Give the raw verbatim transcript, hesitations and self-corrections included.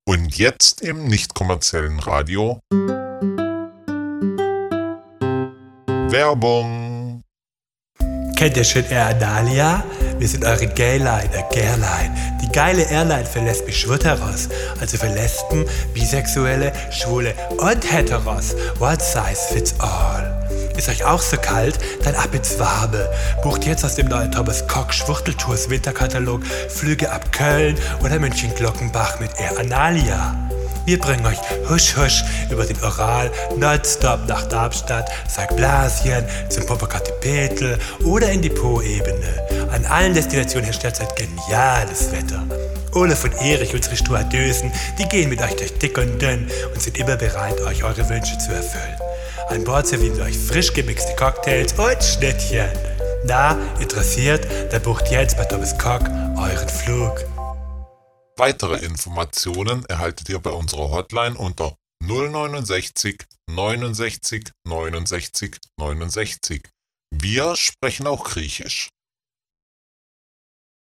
Und jetzt im nicht-kommerziellen Radio Werbung. Kennt ihr schon Air Adalia? Wir sind eure Gayline, äh Gairline. Die geile Airline für lesbisch-schwuteros, also für Lesben, Bisexuelle, Schwule und Heteros. One size fits all. Ist euch auch so kalt? Dann ab ins Warme. Bucht jetzt aus dem neuen Thomas Cock Schwuchteltours Winterkatalog Flüge ab Köln oder München-Glockenbach mit Air Analia. Wir bringen euch husch husch über den Oral nonstop nach Darmstadt, Sankt Blasien, zum Popocatépetl oder in die Po-Ebene. An allen Destinationen herrscht derzeit geniales Wetter. Olaf und Erich, unsere Stewardösen, die gehen mit euch durch dick und dünn und sind immer bereit, euch eure Wünsche zu erfüllen. An Bord servieren sie euch frisch gemixte Cocktails und Schnittchen. Na, interessiert? Dann bucht jetzt bei Thomas Cock euren Flug. Weitere Informationen erhaltet ihr bei unserer Hotline unter null neunundsechzig neunundsechzig neunundsechzig neunundsechzig. Wir sprechen auch Griechisch.